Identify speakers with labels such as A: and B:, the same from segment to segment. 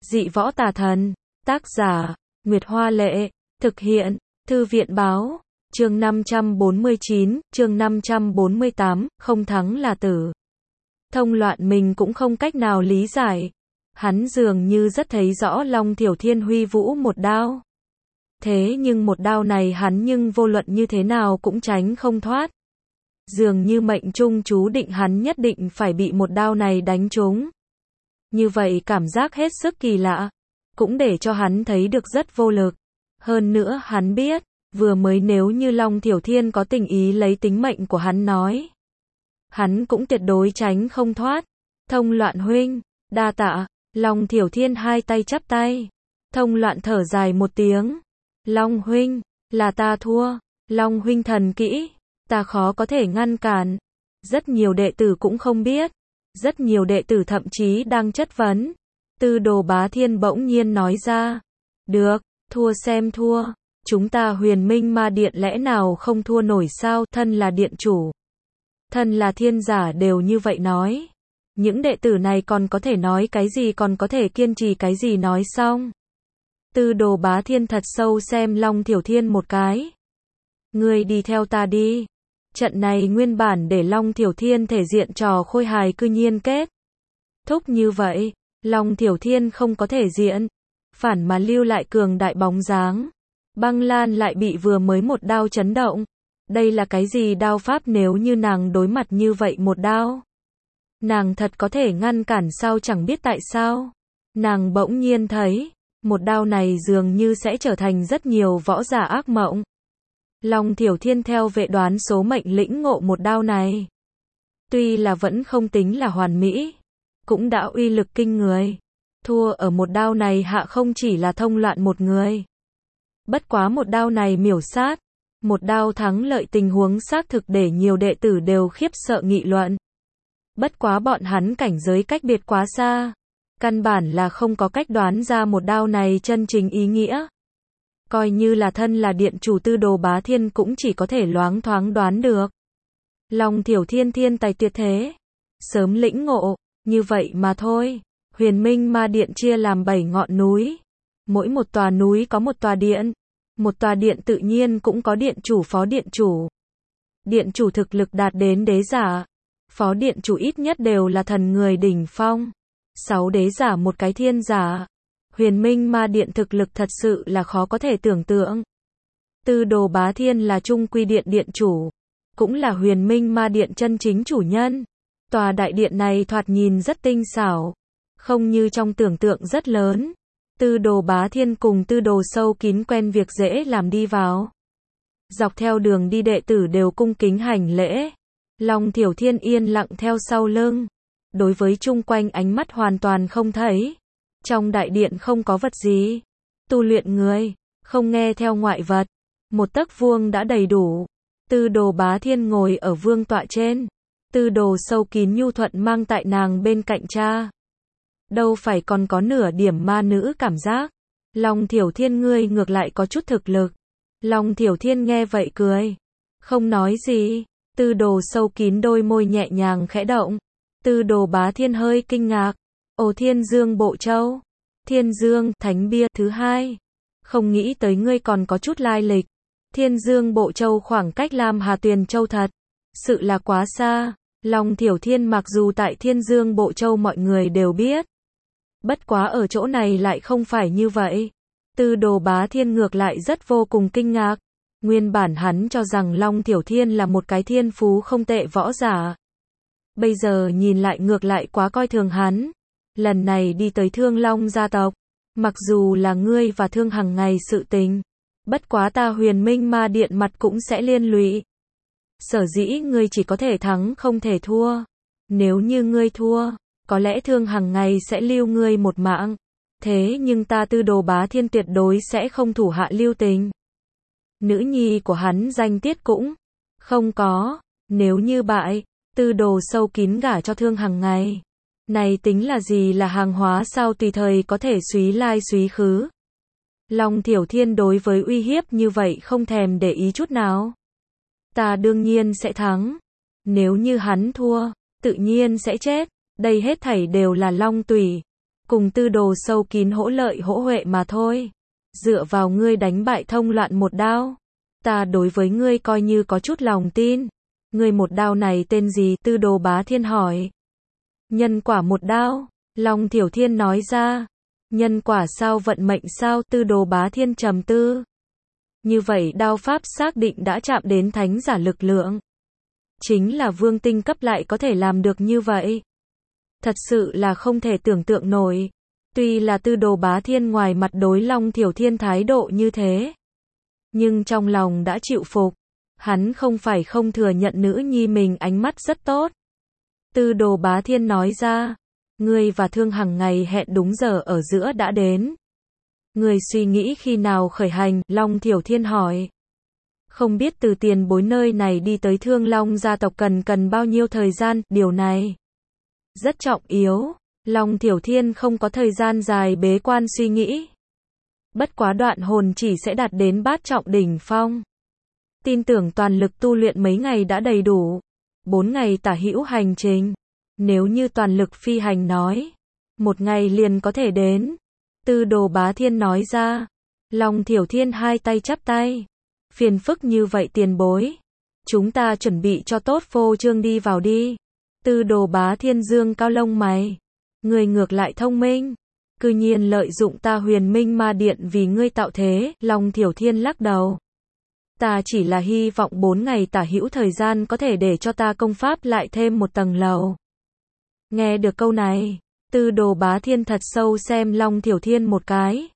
A: Dị võ tà thần. Tác giả, Nguyệt Hoa Lệ. Thực hiện, Thư viện Báo. Chương 549, chương 548, không thắng là tử. Thông Loạn mình cũng không cách nào lý giải. Hắn dường như rất thấy rõ Long Thiểu Thiên huy vũ một đao. Thế nhưng một đao này hắn nhưng vô luận như thế nào cũng tránh không thoát. Dường như mệnh trung chú định hắn nhất định phải bị một đao này đánh trúng. Như vậy cảm giác hết sức kỳ lạ, cũng để cho hắn thấy được rất vô lực. Hơn nữa hắn biết, vừa mới nếu như Long Thiểu Thiên có tình ý lấy tính mệnh của hắn nói, hắn cũng tuyệt đối tránh không thoát. Thông Loạn huynh, đa tạ. Long Thiểu Thiên hai tay chắp tay. Thông Loạn thở dài một tiếng. Long huynh, là ta thua. Long huynh thần kỹ, ta khó có thể ngăn cản. Rất nhiều đệ tử cũng không biết. Rất nhiều đệ tử thậm chí đang chất vấn. Tư Đồ Bá Thiên bỗng nhiên nói ra. Được, thua xem thua. Chúng ta Huyền Minh Ma Điện lẽ nào không thua nổi sao? Thân là điện chủ, thân là thiên giả đều như vậy nói. Những đệ tử này còn có thể nói cái gì, còn có thể kiên trì cái gì nói xong. Tư Đồ Bá Thiên thật sâu xem Long Thiểu Thiên một cái. Ngươi đi theo ta đi. Trận này nguyên bản để Long Thiểu Thiên thể diện trò khôi hài cư nhiên kết thúc như vậy. Long Thiểu Thiên không có thể diện, phản mà lưu lại cường đại bóng dáng. Băng Lan lại bị vừa mới một đao chấn động. Đây là cái gì đao pháp, nếu như nàng đối mặt như vậy một đao, nàng thật có thể ngăn cản sao? Chẳng biết tại sao, nàng bỗng nhiên thấy, một đao này dường như sẽ trở thành rất nhiều võ giả ác mộng. Long Thiểu Thiên theo vệ đoán số mệnh lĩnh ngộ một đao này. Tuy là vẫn không tính là hoàn mỹ, cũng đã uy lực kinh người. Thua ở một đao này hạ không chỉ là Thông Loạn một người. Bất quá một đao này miểu sát, một đao thắng lợi tình huống xác thực để nhiều đệ tử đều khiếp sợ nghị luận. Bất quá bọn hắn cảnh giới cách biệt quá xa, căn bản là không có cách đoán ra một đao này chân chính ý nghĩa. Coi như là thân là điện chủ Tư Đồ Bá Thiên cũng chỉ có thể loáng thoáng đoán được. Long Thiểu Thiên thiên tài tuyệt thế, sớm lĩnh ngộ, như vậy mà thôi. Huyền Minh Ma Điện chia làm 7 ngọn núi. Mỗi một tòa núi có một tòa điện. Một tòa điện tự nhiên cũng có điện chủ, phó điện chủ. Điện chủ thực lực đạt đến đế giả. Phó điện chủ ít nhất đều là thần người đỉnh phong. 6 đế giả một cái thiên giả. Huyền Minh Ma Điện thực lực thật sự là khó có thể tưởng tượng. Tư Đồ Bá Thiên là Trung Quy Điện điện chủ, cũng là Huyền Minh Ma Điện chân chính chủ nhân. Tòa đại điện này thoạt nhìn rất tinh xảo, không như trong tưởng tượng rất lớn. Tư Đồ Bá Thiên cùng Tư Đồ Sâu Kín quen việc dễ làm đi vào. Dọc theo đường đi đệ tử đều cung kính hành lễ. Long Thiểu Thiên yên lặng theo sau lưng. Đối với chung quanh ánh mắt hoàn toàn không thấy. Trong đại điện không có vật gì. Tu luyện người, không nghe theo ngoại vật. Một tấc vuông đã đầy đủ. Tư Đồ Bá Thiên ngồi ở vương tọa trên. Tư Đồ Sâu Kín nhu thuận mang tại nàng bên cạnh cha. Đâu phải còn có nửa điểm ma nữ cảm giác. Long Thiểu Thiên ngươi ngược lại có chút thực lực. Long Thiểu Thiên nghe vậy cười, không nói gì. Tư Đồ Sâu Kín đôi môi nhẹ nhàng khẽ động. Tư Đồ Bá Thiên hơi kinh ngạc. Ồ, Thiên Dương Bộ Châu. Thiên Dương, thánh bia thứ 2. Không nghĩ tới ngươi còn có chút lai lịch. Thiên Dương Bộ Châu khoảng cách Lam Hà Tuyền Châu thật sự là quá xa. Long Thiểu Thiên mặc dù tại Thiên Dương Bộ Châu mọi người đều biết, bất quá ở chỗ này lại không phải như vậy. Tư Đồ Bá Thiên ngược lại rất vô cùng kinh ngạc. Nguyên bản hắn cho rằng Long Thiểu Thiên là một cái thiên phú không tệ võ giả. Bây giờ nhìn lại ngược lại quá coi thường hắn. Lần này đi tới Thương Long gia tộc, mặc dù là ngươi và Thương Hằng ngày sự tình, bất quá ta Huyền Minh Ma Điện mặt cũng sẽ liên lụy. Sở dĩ ngươi chỉ có thể thắng không thể thua. Nếu như ngươi thua, có lẽ Thương Hằng ngày sẽ lưu ngươi một mạng. Thế nhưng ta Tư Đồ Bá Thiên tuyệt đối sẽ không thủ hạ lưu tình. Nữ nhi của hắn danh tiết cũng không có. Nếu như bại, Tư Đồ Sâu Kín gả cho Thương Hằng ngày, này tính là gì, là hàng hóa sao, tùy thời có thể súy lai súy khứ. Long Thiểu Thiên đối với uy hiếp như vậy không thèm để ý chút nào. Ta đương nhiên sẽ thắng. Nếu như hắn thua, tự nhiên sẽ chết. Đây hết thảy đều là long tùy. cùng tư đồ sâu kín hỗ lợi hỗ huệ mà thôi. Dựa vào ngươi đánh bại Thông Loạn một đao. Ta đối với ngươi coi như có chút lòng tin. Ngươi một đao này tên gì? Tư đồ bá thiên hỏi. Nhân quả một đao. Long Thiểu Thiên nói ra. Nhân quả sao, vận mệnh sao? Tư đồ bá thiên trầm tư. Như vậy đao pháp xác định đã chạm đến thánh giả lực lượng. Chính là vương tinh cấp lại có thể làm được như vậy. Thật sự là không thể tưởng tượng nổi. Tuy là tư đồ bá thiên ngoài mặt đối Long Thiểu Thiên thái độ như thế. Nhưng trong lòng đã chịu phục. Hắn không phải không thừa nhận nữ nhi mình ánh mắt rất tốt. Tư đồ bá thiên nói ra. Ngươi và Thương Hằng ngày hẹn đúng giờ ở giữa đã đến. Ngươi suy nghĩ khi nào khởi hành? Long Thiểu Thiên hỏi. Không biết từ tiền bối nơi này đi tới Thương Long gia tộc cần bao nhiêu thời gian, điều này rất trọng yếu. Long Thiểu Thiên không có thời gian dài bế quan suy nghĩ. Bất quá đoạn hồn chỉ sẽ đạt đến bát trọng đỉnh phong. Tin tưởng toàn lực tu luyện mấy ngày đã đầy đủ. 4 ngày tả hữu hành trình. Nếu như toàn lực phi hành nói, 1 ngày liền có thể đến. Tư đồ bá thiên nói ra. Long Thiểu Thiên hai tay chắp tay. Phiền phức như vậy tiền bối. Chúng ta chuẩn bị cho tốt phô trương đi vào đi. Tư đồ bá thiên dương cao lông mày. Người ngược lại thông minh. Cư nhiên lợi dụng ta Huyền Minh Ma Điện vì ngươi tạo thế. Long Thiểu Thiên lắc đầu. Ta chỉ là hy vọng 4 ngày tả hữu thời gian có thể để cho ta công pháp lại thêm một tầng lầu. Nghe được câu này, tư đồ bá thiên thật sâu xem Long Thiểu Thiên một cái.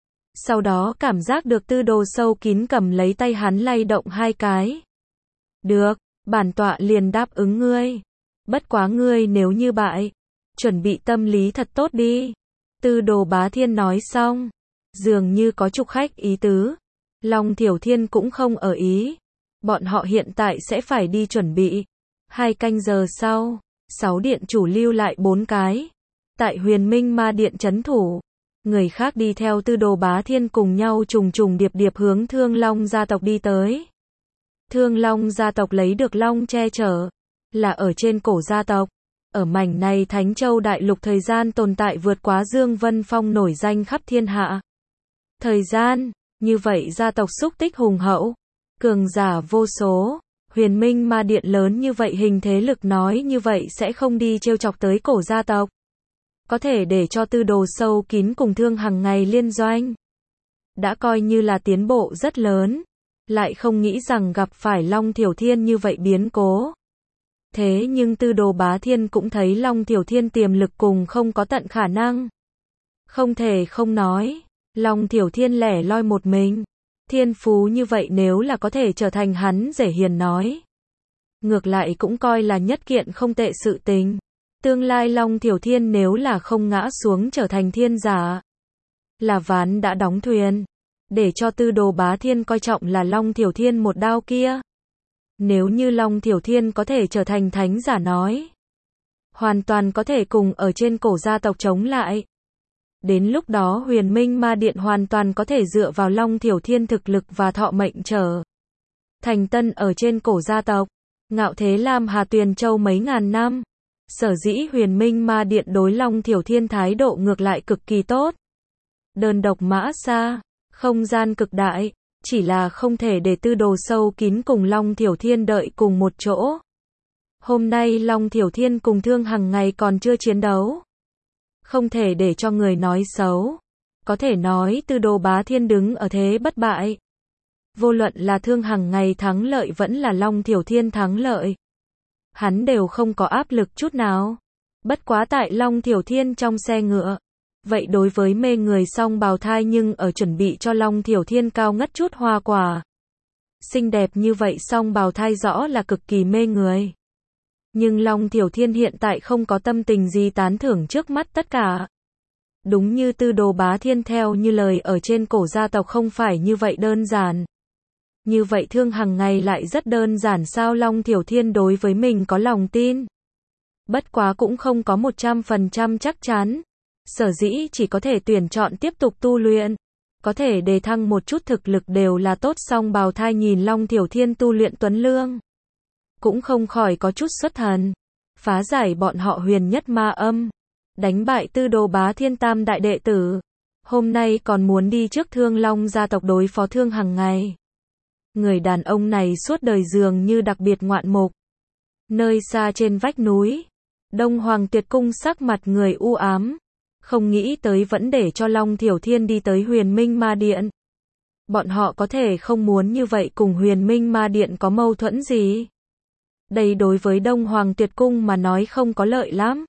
A: Sau đó cảm giác được tư đồ sâu kín cầm lấy tay hắn lay động 2 cái. Được, bản tọa liền đáp ứng ngươi. Bất quá ngươi nếu như bại, chuẩn bị tâm lý thật tốt đi. Tư đồ bá thiên nói xong, dường như có trục khách ý tứ. Long Thiểu Thiên cũng không ở ý. Bọn họ hiện tại sẽ phải đi chuẩn bị. 2 canh giờ sau, 6 điện chủ lưu lại 4 cái. Tại Huyền Minh Ma Điện trấn thủ. Người khác đi theo tư đồ bá thiên cùng nhau trùng điệp hướng Thương Long gia tộc đi tới. Thương Long gia tộc lấy được long che chở. Là ở trên cổ gia tộc. Ở mảnh này Thánh Châu Đại Lục thời gian tồn tại vượt quá Dương Vân Phong nổi danh khắp thiên hạ. Thời gian, như vậy gia tộc xúc tích hùng hậu. Cường giả vô số. Huyền Minh Ma Điện lớn như vậy hình thế lực nói như vậy sẽ không đi trêu chọc tới cổ gia tộc. Có thể để cho tư đồ sâu kín cùng Thương Hằng ngày liên doanh. Đã coi như là tiến bộ rất lớn. Lại không nghĩ rằng gặp phải Long Thiểu Thiên như vậy biến cố. Thế nhưng tư đồ bá thiên cũng thấy Long Thiểu Thiên tiềm lực cùng không có tận khả năng. Không thể không nói. Long Thiểu Thiên lẻ loi một mình. Thiên phú như vậy nếu là có thể trở thành hắn rể hiền nói. Ngược lại cũng coi là nhất kiện không tệ sự tình. Tương lai Long Thiểu Thiên nếu là không ngã xuống trở thành thiên giả. Là ván đã đóng thuyền. Để cho tư đồ bá thiên coi trọng là Long Thiểu Thiên một đao kia. Nếu như Long Thiểu Thiên có thể trở thành thánh giả nói. Hoàn toàn có thể cùng ở trên cổ gia tộc chống lại. Đến lúc đó Huyền Minh Ma Điện hoàn toàn có thể dựa vào Long Thiểu Thiên thực lực và thọ mệnh trở thành tân ở trên cổ gia tộc. Ngạo thế Lam Hà Tuyền Châu mấy ngàn năm. Sở dĩ Huyền Minh Ma Điện đối Long Thiểu Thiên thái độ ngược lại cực kỳ tốt. Đơn độc mã xa, không gian cực đại, chỉ là không thể để tư đồ sâu kín cùng Long Thiểu Thiên đợi cùng một chỗ. Hôm nay Long Thiểu Thiên cùng Thương Hằng ngày còn chưa chiến đấu. Không thể để cho người nói xấu. Có thể nói tư đồ bá thiên đứng ở thế bất bại. Vô luận là Thương Hằng ngày thắng lợi vẫn là Long Thiểu Thiên thắng lợi. Hắn đều không có áp lực chút nào. Bất quá tại Long Thiểu Thiên trong xe ngựa. Vậy đối với mê người song bào thai nhưng ở chuẩn bị cho Long Thiểu Thiên cao ngất chút hoa quả. Xinh đẹp như vậy song bào thai rõ là cực kỳ mê người. Nhưng Long Thiểu Thiên hiện tại không có tâm tình gì tán thưởng trước mắt tất cả. Đúng như tư đồ bá thiên theo như lời ở trên cổ gia tộc không phải như vậy đơn giản. Như vậy Thương Hằng ngày lại rất đơn giản sao? Long Thiểu Thiên đối với mình có lòng tin. Bất quá cũng không có 100% chắc chắn. Sở dĩ chỉ có thể tuyển chọn tiếp tục tu luyện. Có thể đề thăng một chút thực lực đều là tốt. Song bào thai nhìn Long Thiểu Thiên tu luyện tuấn lương. Cũng không khỏi có chút xuất thần. Phá giải bọn họ huyền nhất ma âm. đánh bại Tư Đồ Bá Thiên tam đại đệ tử. Hôm nay còn muốn đi trước Thương Long gia tộc đối phó Thương Hằng ngày. Người đàn ông này suốt đời dường như đặc biệt ngoạn mục. Nơi xa trên vách núi, Đông Hoàng Tuyệt Cung sắc mặt người u ám, không nghĩ tới vẫn để cho Long Thiểu Thiên đi tới Huyền Minh Ma Điện. Bọn họ có thể không muốn như vậy, cùng Huyền Minh Ma Điện có mâu thuẫn gì? Đây đối với Đông Hoàng Tuyệt Cung mà nói không có lợi lắm.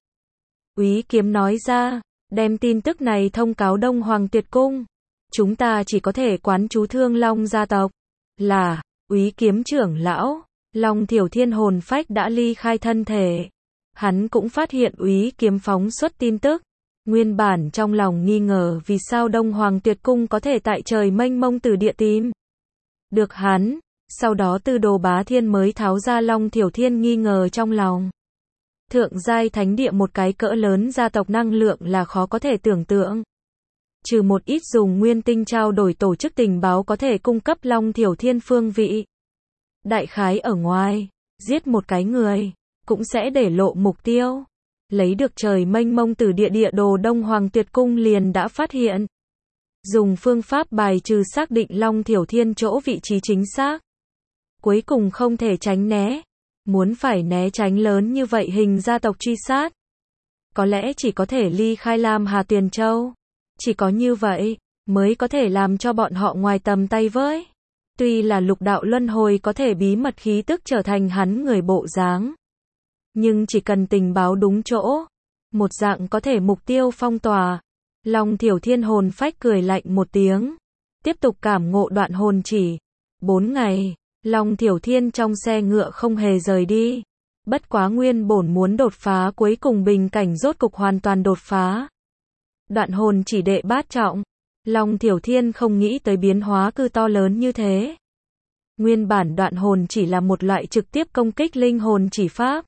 A: Úy Kiếm nói ra, đem tin tức này thông cáo Đông Hoàng Tuyệt Cung. Chúng ta chỉ có thể quán chú Thương Long gia tộc. Là, Úy Kiếm trưởng lão, Long Thiểu Thiên hồn phách đã ly khai thân thể. Hắn cũng phát hiện Úy Kiếm phóng xuất tin tức. Nguyên bản trong lòng nghi ngờ vì sao Đông Hoàng Tuyệt Cung có thể tại trời mênh mông từ địa tìm được hắn. Sau đó Tư Đồ Bá Thiên mới tháo ra Long Thiểu Thiên nghi ngờ trong lòng. Thượng giai thánh địa một cái cỡ lớn gia tộc năng lượng là khó có thể tưởng tượng. Trừ một ít dùng nguyên tinh trao đổi tổ chức tình báo có thể cung cấp Long Thiểu Thiên phương vị. Đại khái ở ngoài, giết một cái người, cũng sẽ để lộ mục tiêu. Lấy được trời mênh mông từ địa đồ Đông Hoàng Tuyệt Cung liền đã phát hiện. Dùng phương pháp bài trừ xác định Long Thiểu Thiên chỗ vị trí chính xác. Cuối cùng không thể tránh né. Muốn phải né tránh lớn như vậy hình gia tộc truy sát. Có lẽ chỉ có thể ly khai Lam Hà Tuyền Châu. Chỉ có như vậy, mới có thể làm cho bọn họ ngoài tầm tay với. Tuy là lục đạo luân hồi có thể bí mật khí tức trở thành hắn người bộ dáng. Nhưng chỉ cần tình báo đúng chỗ. Một dạng có thể mục tiêu phong tỏa. Long Thiểu Thiên hồn phách cười lạnh một tiếng. Tiếp tục cảm ngộ đoạn hồn chỉ. 4 ngày. Long Thiểu Thiên trong xe ngựa không hề rời đi. Bất quá nguyên bổn muốn đột phá cuối cùng bình cảnh rốt cục hoàn toàn đột phá. Đoạn hồn chỉ đệ bát trọng. Long Thiểu Thiên không nghĩ tới biến hóa cư to lớn như thế. Nguyên bản đoạn hồn chỉ là một loại trực tiếp công kích linh hồn chỉ pháp.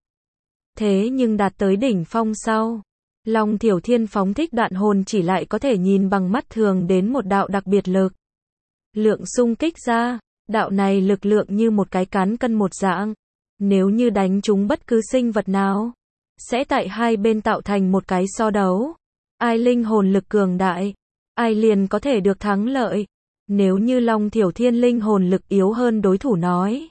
A: Thế nhưng đạt tới đỉnh phong sau. Long Thiểu Thiên phóng thích đoạn hồn chỉ lại có thể nhìn bằng mắt thường đến một đạo đặc biệt lực. Lượng xung kích ra. Đạo này lực lượng như một cái cán cân một dạng. Nếu như đánh trúng bất cứ sinh vật nào, sẽ tại hai bên tạo thành một cái so đấu. Ai linh hồn lực cường đại, ai liền có thể được thắng lợi. Nếu như Long Thiểu Thiên linh hồn lực yếu hơn đối thủ nói.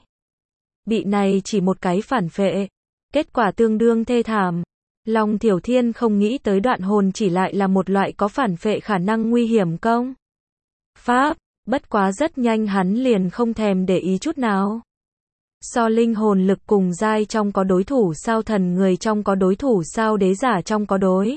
A: Bị này chỉ một cái phản phệ. Kết quả tương đương thê thảm. Long Thiểu Thiên không nghĩ tới đoạn hồn chỉ lại là một loại có phản phệ khả năng nguy hiểm công pháp. Bất quá rất nhanh hắn liền không thèm để ý chút nào. So linh hồn lực cùng giai trong có đối thủ sao thần người trong có đối thủ sao đế giả trong có đối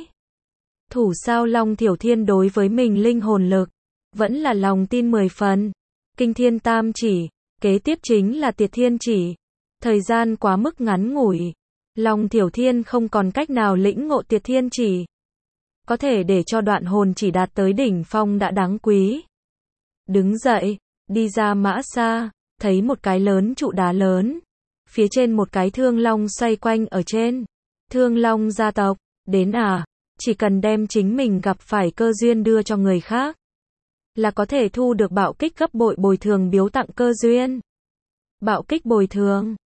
A: thủ sao Long Thiểu Thiên đối với mình linh hồn lực. Vẫn là lòng tin 10 phần. Kinh Thiên Tam chỉ. Kế tiếp chính là Tiệt Thiên chỉ. Thời gian quá mức ngắn ngủi. Long Thiểu Thiên không còn cách nào lĩnh ngộ Tiệt Thiên chỉ. Có thể để cho đoạn hồn chỉ đạt tới đỉnh phong đã đáng quý. Đứng dậy, đi ra mã xa, thấy một cái lớn trụ đá lớn. Phía trên một cái thương long xoay quanh ở trên. Thương long gia tộc, đến à, chỉ cần đem chính mình gặp phải cơ duyên đưa cho người khác. Là có thể thu được bạo kích gấp bội bồi thường biếu tặng cơ duyên. Bạo kích bồi thường.